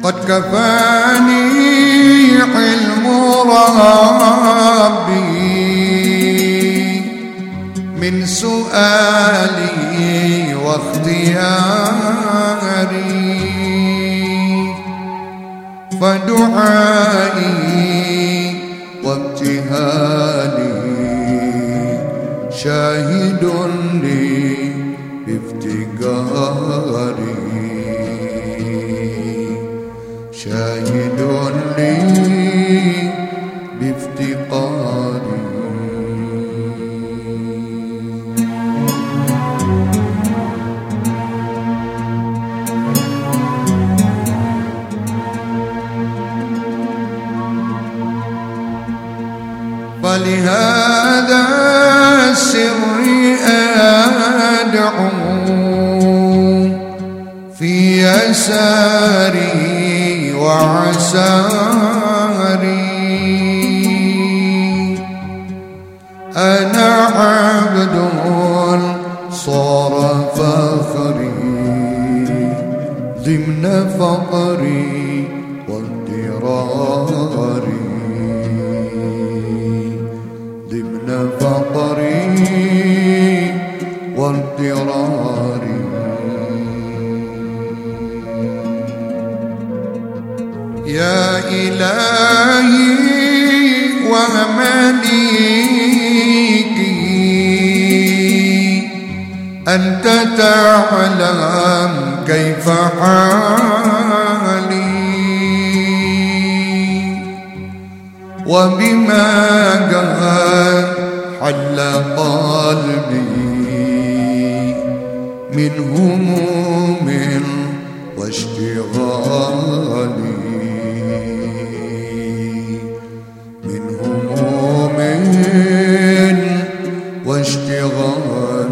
قد كفاني علم ربي من سؤالي واختياري، فدعائي وابتهالي شاهد لي بافتقاري، شاهد لي بافتقاري. فلهذا السر أدعو في يساري وعساري، أنا عبد صار فخري ضمن فقري واضطراري، ضمن فقري واضطراري. يا إلهي ومليكي أنت تعلم كيف حالي، وبما قد حل قلبي من هموم واشتغال، من هموم واشتغال.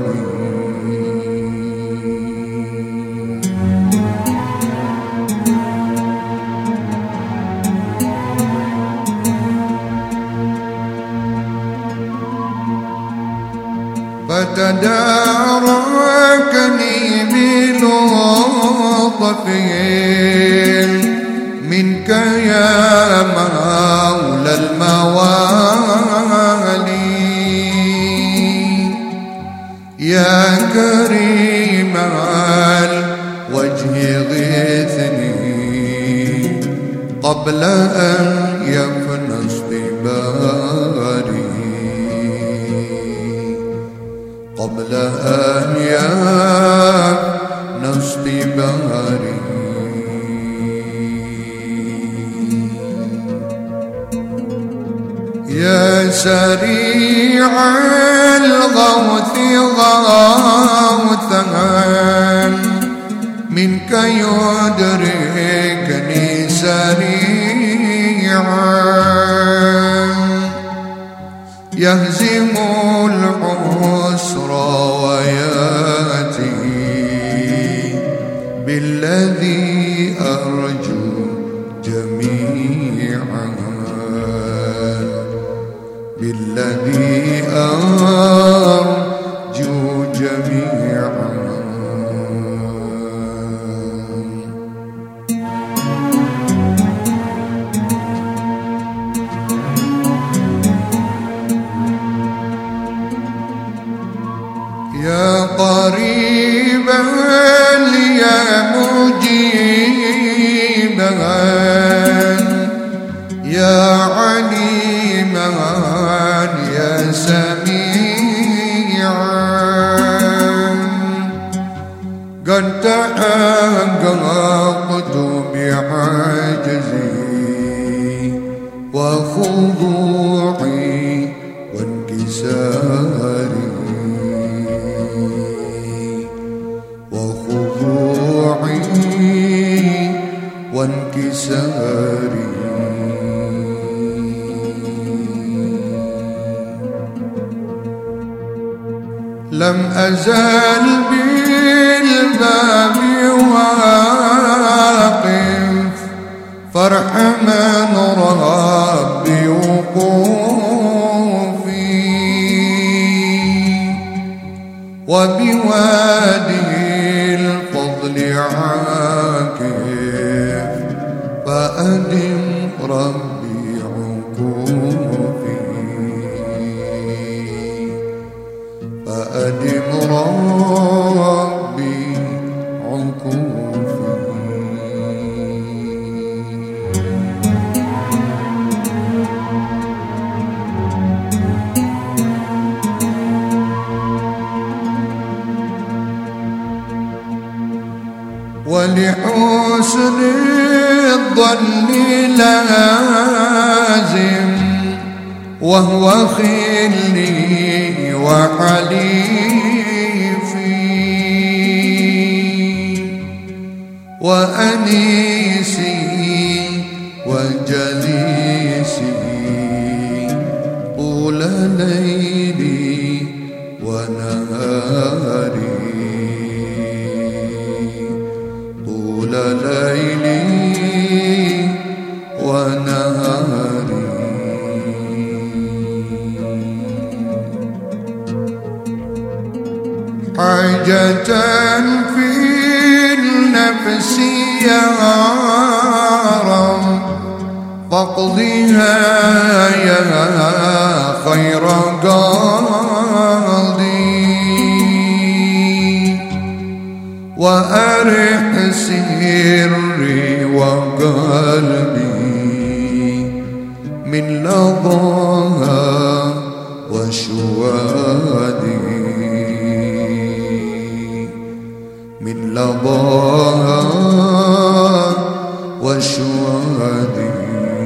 فتداركني بلطف منك يا مولى الموالي، يا كريم الوجه غثني قبل أن يفنى اصطباري، قبل أن يفنى اصطباري. يا سريع الغوث غوثا منك يدركني سريعا، يهزم العسر وياتي بالذي أرجو جميعا، بالذي أرجو جميعا. يا قريبا يا مجيبا يا عليما يا سميعا، قد تحققت بعجزي وخضوعي وانكساري، وخضوعي وانكساري. لم أزال بالباب واقف فارحمن ربي وقوفي، وبوادي الفضل عاكف فأدم ربي عكوفي فأدم ربي عكوفي ولحسن الظن لازم وهو خلي وحليفي وأنيسي وجليسي طول ليلي ونهاري طول ليلي ونهاري حاجة في النفس يا رب فاقضيها يا خير قاضي وأرح سري وقلبي من لظاها وشوادي من لظاها وشوادي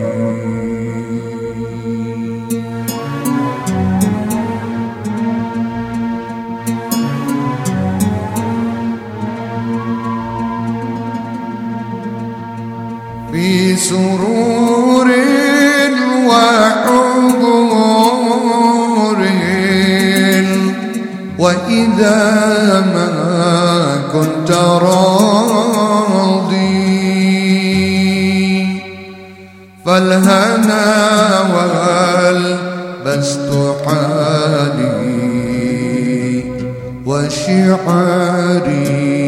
في سرور وحضور وإذا ما كنت راضي فالهنا والبسط حالي وشعري